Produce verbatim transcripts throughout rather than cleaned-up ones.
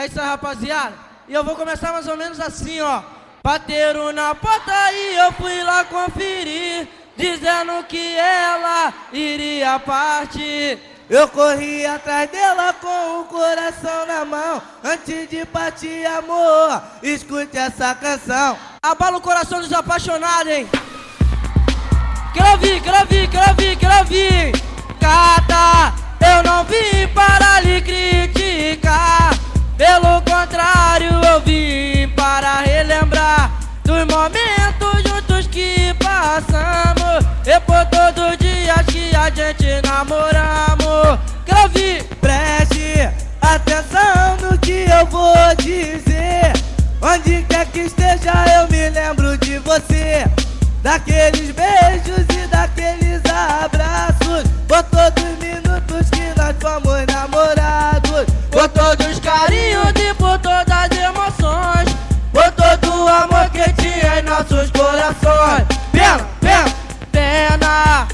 É isso aí, rapaziada. E eu vou começar mais ou menos assim, ó. Bateram na porta e eu fui lá conferir, dizendo que ela iria partir. Eu corri atrás dela com o coração na mão. Antes de partir, amor, escute essa canção. Abala o coração dos apaixonados, hein? Quero ouvir, quero ouvir, quero ouvir, quero ouvir. Cata, eu não vim para lhe criticar. Pelo contrário, eu vim para relembrar dos momentos juntos que passamos, e por todos os dias que a gente namoramos. Quero ouvir. Preste atenção no que eu vou dizer. Onde quer que esteja eu me lembro de você, daqueles beijos e daqueles abraços, por todos os minutos que nós fomos namorados, por todos os carinhos e por todas as emoções, por todo o amor que tinha em nossos corações. Pena, pena, pena.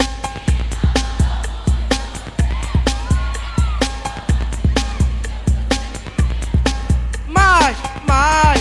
Mas, mas,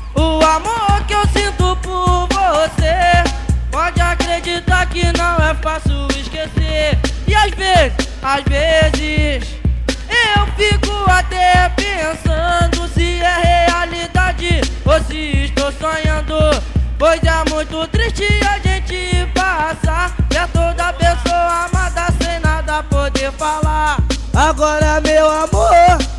o amor que eu sinto por você, pode acreditar que não é fácil esquecer. E às vezes, às vezes, eu fico até pensando se é realidade ou se estou sonhando, pois é muito triste a gente passar perto da pessoa amada sem nada poder falar. Agora, meu amor,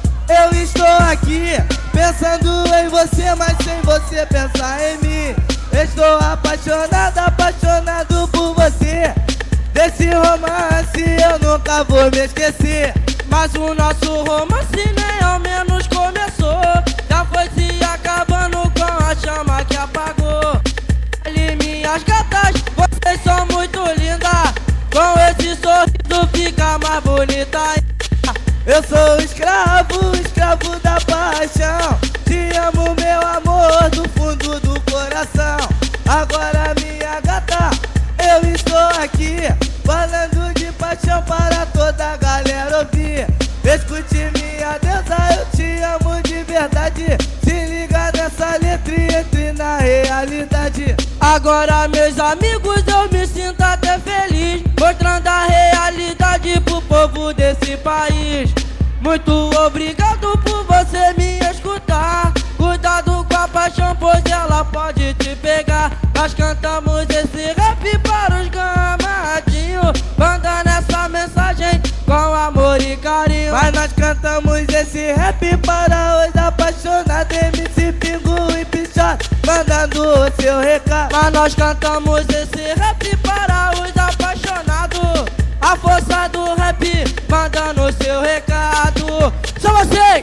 eu estou aqui pensando em você, mas sem você pensar em mim. Estou apaixonado, apaixonado por você. Desse romance eu nunca vou me esquecer. Mas o nosso romance nem ao menos começou, já foi se acabando com a chama que apagou. Ali, minhas gatas, vocês são muito lindas, com esse sorriso fica mais bonita ainda. Eu sou escravo, escravo da paixão. Te amo, meu amor, do fundo do coração. Agora, minha gata, eu estou aqui falando de paixão para toda a galera ouvir. Escute, minha deusa, eu te amo de verdade. Se liga nessa letra e entre na realidade. Agora, meus amigos, eu me sinto até feliz, mostrando a realidade pro povo desse país. Muito obrigado por você me escutar. Cuidado com a paixão, pois ela pode te pegar. Nós cantamos esse rap para os gamadinhos, mandando essa mensagem com amor e carinho. Mas nós cantamos esse rap para os apaixonados, M C Pingo e Pichote, mandando o seu recado. Mas nós cantamos esse rap para os apaixonados, a força do rap mandando o seu recado. Só você!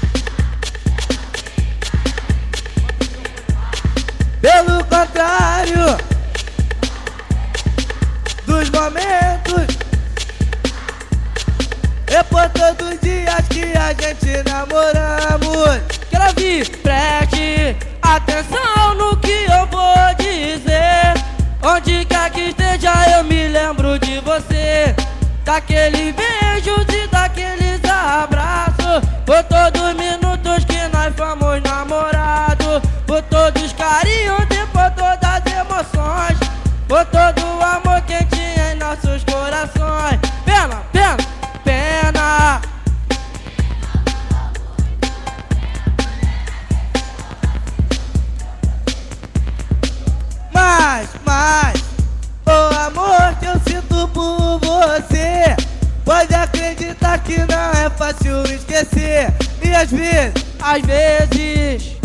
Pelo contrário dos momentos, é por todos os dias que a gente namoramos. Quero ouvir. Preste atenção no que eu vou dizer. Onde quer que esteja eu me lembro de você, daqueles beijos e daqueles abraços, por todos os minutos que nós fomos namorados, por todos os carinhos e por todas as emoções, por todo o amor que tinha em nossos corações. Pena, pena, pena. Mas, mas, o amor que eu sinto por você, pode acreditar que não é fácil esquecer. E às vezes, às vezes